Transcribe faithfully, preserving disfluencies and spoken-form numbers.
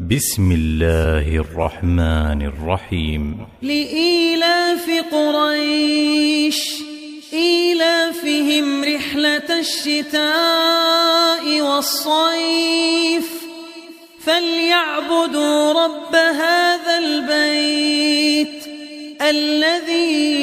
بسم الله الرحمن الرحيم. لإيلاف قريش إيلافهم رحلة الشتاء والصيف فليعبدوا رب هذا البيت الذي